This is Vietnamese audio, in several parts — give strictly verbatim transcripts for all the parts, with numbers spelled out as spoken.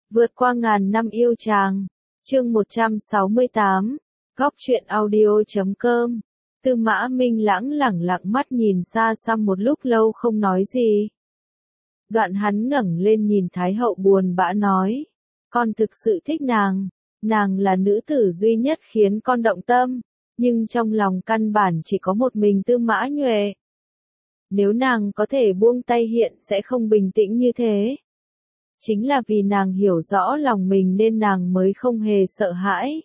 Vượt qua ngàn năm yêu chàng. Chương một trăm sáu mươi tám. Góc truyện audio chấm com. Tư Mã Minh Lãng lẳng lặng mắt nhìn xa xăm một lúc lâu không nói gì. Đoạn hắn ngẩng lên nhìn Thái hậu buồn bã nói. Con thực sự thích nàng. Nàng là nữ tử duy nhất khiến con động tâm. Nhưng trong lòng căn bản chỉ có một mình Tư Mã Nhuệ. Nếu nàng có thể buông tay hiện sẽ không bình tĩnh như thế. Chính là vì nàng hiểu rõ lòng mình nên nàng mới không hề sợ hãi.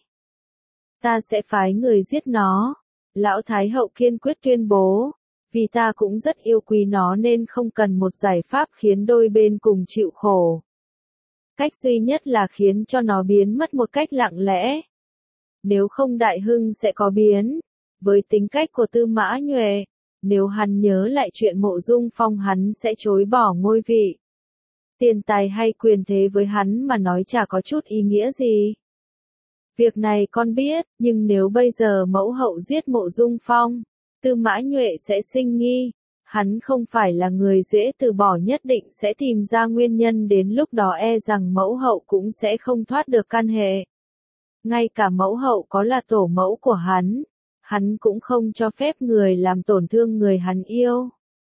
Ta sẽ phái người giết nó. Lão Thái hậu kiên quyết tuyên bố. Vì ta cũng rất yêu quý nó nên không cần một giải pháp khiến đôi bên cùng chịu khổ. Cách duy nhất là khiến cho nó biến mất một cách lặng lẽ. Nếu không đại hưng sẽ có biến. Với tính cách của Tư Mã Nhuệ, nếu hắn nhớ lại chuyện Mộ Dung Phong hắn sẽ chối bỏ ngôi vị. Tiền tài hay quyền thế với hắn mà nói chả có chút ý nghĩa gì. Việc này con biết, nhưng nếu bây giờ mẫu hậu giết Mộ Dung Phong, Tư Mã Nhuệ sẽ sinh nghi. Hắn không phải là người dễ từ bỏ, nhất định sẽ tìm ra nguyên nhân, đến lúc đó e rằng mẫu hậu cũng sẽ không thoát được căn hệ. Ngay cả mẫu hậu có là tổ mẫu của hắn, hắn cũng không cho phép người làm tổn thương người hắn yêu.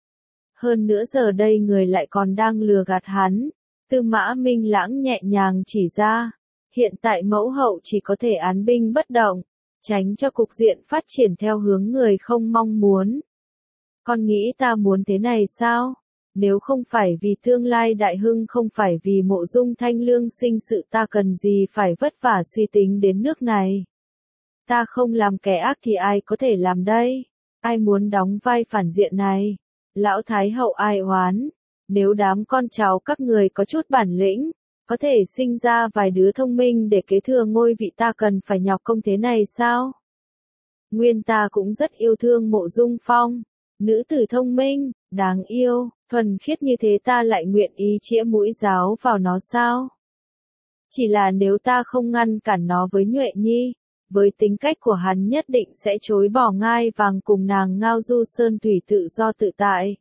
Hơn nữa giờ đây người lại còn đang lừa gạt hắn. Tư Mã Minh Lãng nhẹ nhàng chỉ ra, hiện tại mẫu hậu chỉ có thể án binh bất động, tránh cho cục diện phát triển theo hướng người không mong muốn. Con nghĩ ta muốn thế này sao? Nếu không phải vì tương lai đại hưng, không phải vì Mộ Dung Thanh Lương sinh sự, ta cần gì phải vất vả suy tính đến nước này. Ta không làm kẻ ác thì ai có thể làm đây? Ai muốn đóng vai phản diện này? Lão Thái hậu ai oán? Nếu đám con cháu các người có chút bản lĩnh, có thể sinh ra vài đứa thông minh để kế thừa ngôi vị, ta cần phải nhọc công thế này sao? Nguyên ta cũng rất yêu thương Mộ Dung Phong. Nữ tử thông minh, đáng yêu, thuần khiết như thế, ta lại nguyện ý chĩa mũi giáo vào nó sao? Chỉ là nếu ta không ngăn cản nó với Nhuệ Nhi, với tính cách của hắn nhất định sẽ chối bỏ ngai vàng cùng nàng ngao du sơn thủy tự do tự tại.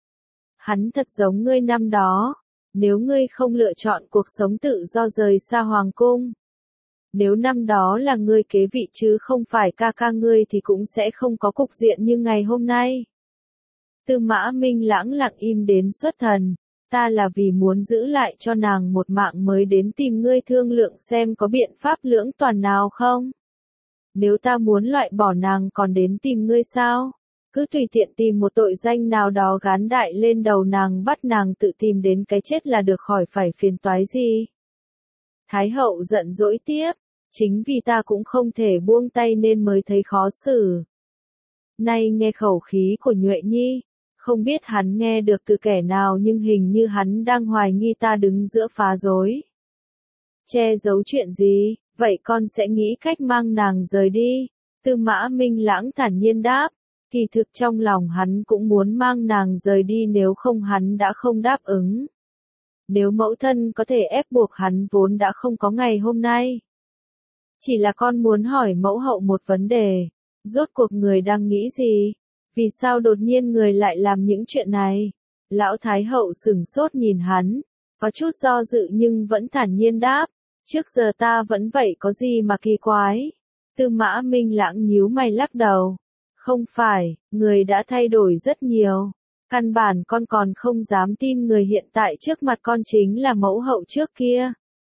Hắn thật giống ngươi năm đó, nếu ngươi không lựa chọn cuộc sống tự do rời xa hoàng cung. Nếu năm đó là ngươi kế vị chứ không phải ca ca ngươi thì cũng sẽ không có cục diện như ngày hôm nay. Tư Mã Minh Lãng lặng im đến xuất thần. Ta là vì muốn giữ lại cho nàng một mạng mới đến tìm ngươi thương lượng xem có biện pháp lưỡng toàn nào không. Nếu ta muốn loại bỏ nàng còn đến tìm ngươi sao? Cứ tùy tiện tìm một tội danh nào đó gán đại lên đầu nàng, bắt nàng tự tìm đến cái chết là được, khỏi phải phiền toái gì. Thái hậu giận dỗi tiếp. Chính vì ta cũng không thể buông tay nên mới thấy khó xử. Nay nghe khẩu khí của Nhuệ Nhi, không biết hắn nghe được từ kẻ nào, nhưng hình như hắn đang hoài nghi ta đứng giữa phá rối. Che giấu chuyện gì? Vậy con sẽ nghĩ cách mang nàng rời đi. Tư Mã Minh Lãng thản nhiên đáp. Kỳ thực trong lòng hắn cũng muốn mang nàng rời đi, nếu không hắn đã không đáp ứng. Nếu mẫu thân có thể ép buộc hắn vốn đã không có ngày hôm nay. Chỉ là con muốn hỏi mẫu hậu một vấn đề. Rốt cuộc người đang nghĩ gì? Vì sao đột nhiên người lại làm những chuyện này? Lão Thái hậu sửng sốt nhìn hắn, có chút do dự nhưng vẫn thản nhiên đáp. Trước giờ ta vẫn vậy, có gì mà kỳ quái? Tư Mã Minh Lãng nhíu mày lắc đầu. Không phải, người đã thay đổi rất nhiều. Căn bản con còn không dám tin người hiện tại trước mặt con chính là mẫu hậu trước kia.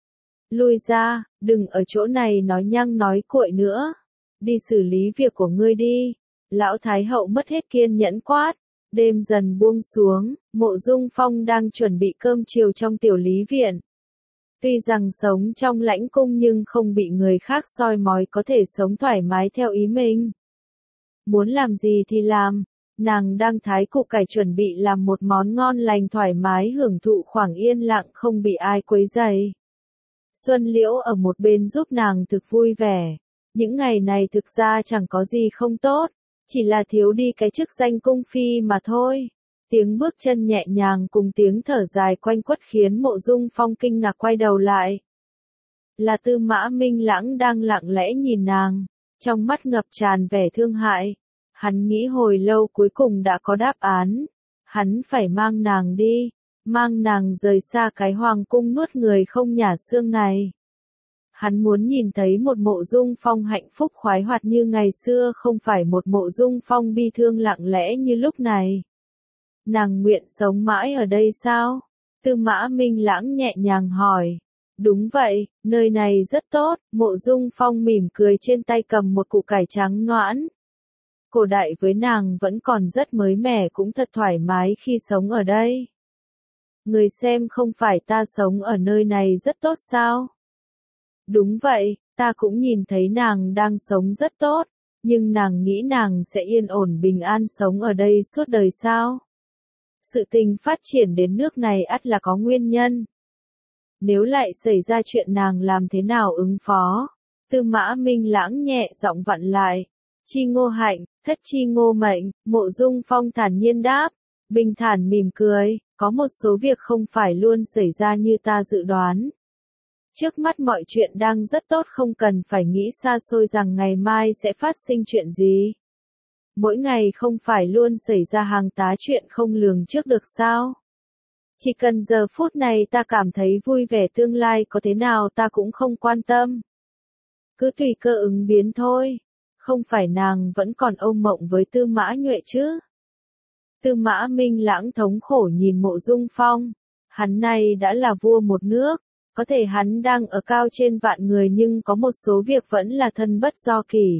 Lui ra, đừng ở chỗ này nói nhăng nói cuội nữa. Đi xử lý việc của ngươi đi. Lão Thái hậu mất hết kiên nhẫn quát. Đêm dần buông xuống, Mộ Dung Phong đang chuẩn bị cơm chiều trong tiểu lý viện. Tuy rằng sống trong lãnh cung nhưng không bị người khác soi mói, có thể sống thoải mái theo ý mình. Muốn làm gì thì làm. Nàng đang thái củ cải chuẩn bị làm một món ngon lành, thoải mái hưởng thụ khoảng yên lặng không bị ai quấy rầy. Xuân Liễu ở một bên giúp nàng thực vui vẻ. Những ngày này thực ra chẳng có gì không tốt, chỉ là thiếu đi cái chức danh cung phi mà thôi. Tiếng bước chân nhẹ nhàng cùng tiếng thở dài quanh quất khiến Mộ Dung Phong kinh ngạc quay đầu lại. Là Tư Mã Minh Lãng đang lặng lẽ nhìn nàng, trong mắt ngập tràn vẻ thương hại. Hắn nghĩ hồi lâu cuối cùng đã có đáp án. Hắn phải mang nàng đi. mang nàng rời xa cái hoàng cung nuốt người không nhả xương này. Hắn muốn nhìn thấy một Mộ Dung Phong hạnh phúc khoái hoạt như ngày xưa, không phải một Mộ Dung Phong bi thương lặng lẽ như lúc này. Nàng nguyện sống mãi ở đây sao? Tư Mã Minh Lãng nhẹ nhàng hỏi. Đúng vậy, nơi này rất tốt. Mộ Dung Phong mỉm cười, trên tay cầm một củ cải trắng noãn. Cổ đại với nàng vẫn còn rất mới mẻ, cũng thật thoải mái khi sống ở đây. Người xem, không phải ta sống ở nơi này rất tốt sao? Đúng vậy, ta cũng nhìn thấy nàng đang sống rất tốt, nhưng nàng nghĩ nàng sẽ yên ổn bình an sống ở đây suốt đời sao? Sự tình phát triển đến nước này ắt là có nguyên nhân. Nếu lại xảy ra chuyện, nàng làm thế nào ứng phó? Tư Mã Minh Lãng nhẹ giọng vặn lại. Chi Ngô hạnh, thất chi Ngô mệnh. Mộ Dung Phong thản nhiên đáp, bình thản mỉm cười, có một số việc không phải luôn xảy ra như ta dự đoán. Trước mắt mọi chuyện đang rất tốt, không cần phải nghĩ xa xôi rằng ngày mai sẽ phát sinh chuyện gì. Mỗi ngày không phải luôn xảy ra hàng tá chuyện không lường trước được sao? Chỉ cần giờ phút này ta cảm thấy vui vẻ, tương lai có thế nào ta cũng không quan tâm. Cứ tùy cơ ứng biến thôi. Không phải nàng vẫn còn ôm mộng với Tư Mã Nhuệ chứ? Tư Mã Minh Lãng thống khổ nhìn Mộ Dung Phong. Hắn này đã là vua một nước. Có thể hắn đang ở cao trên vạn người, nhưng có một số việc vẫn là thân bất do kỷ.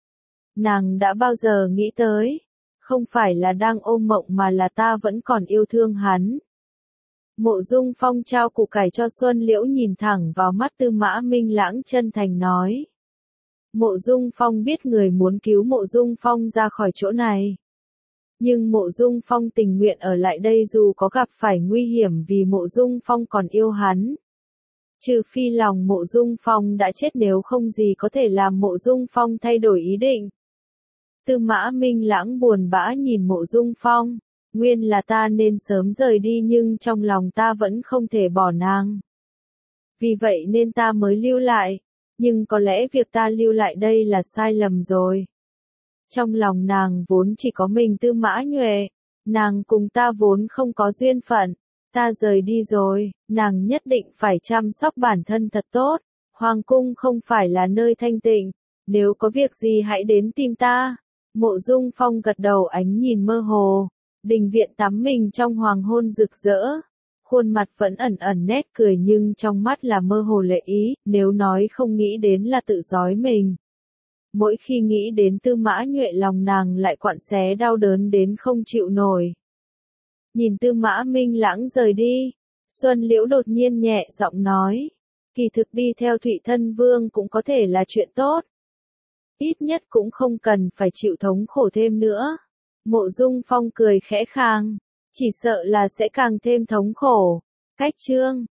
Nàng đã bao giờ nghĩ tới? Không phải là đang ôm mộng mà là ta vẫn còn yêu thương hắn. Mộ Dung Phong trao củ cải cho Xuân Liễu, nhìn thẳng vào mắt Tư Mã Minh Lãng, chân thành nói. Mộ Dung Phong biết người muốn cứu Mộ Dung Phong ra khỏi chỗ này. Nhưng Mộ Dung Phong tình nguyện ở lại đây dù có gặp phải nguy hiểm, vì Mộ Dung Phong còn yêu hắn. Trừ phi lòng Mộ Dung Phong đã chết, nếu không gì có thể làm Mộ Dung Phong thay đổi ý định. Tư Mã Minh Lãng buồn bã nhìn Mộ Dung Phong. Nguyên là ta nên sớm rời đi, nhưng trong lòng ta vẫn không thể bỏ nàng. Vì vậy nên ta mới lưu lại. Nhưng có lẽ việc ta lưu lại đây là sai lầm rồi. Trong lòng nàng vốn chỉ có mình Tư Mã Nhuệ. Nàng cùng ta vốn không có duyên phận. Ta rời đi rồi, nàng nhất định phải chăm sóc bản thân thật tốt. Hoàng cung không phải là nơi thanh tịnh. Nếu có việc gì hãy đến tìm ta. Mộ Dung Phong gật đầu, ánh nhìn mơ hồ. Đình viện tắm mình trong hoàng hôn rực rỡ. Khuôn mặt vẫn ẩn ẩn nét cười, nhưng trong mắt là mơ hồ lệ ý. Nếu nói không nghĩ đến là tự dối mình. Mỗi khi nghĩ đến Tư Mã Nhuệ, lòng nàng lại quặn xé đau đớn đến không chịu nổi. Nhìn Tư Mã Minh Lãng rời đi, Xuân Liễu đột nhiên nhẹ giọng nói. Kỳ thực đi theo Thụy Thân Vương cũng có thể là chuyện tốt. Ít nhất cũng không cần phải chịu thống khổ thêm nữa. Mộ Dung Phong cười khẽ khàng. Chỉ sợ là sẽ càng thêm thống khổ. Cách chương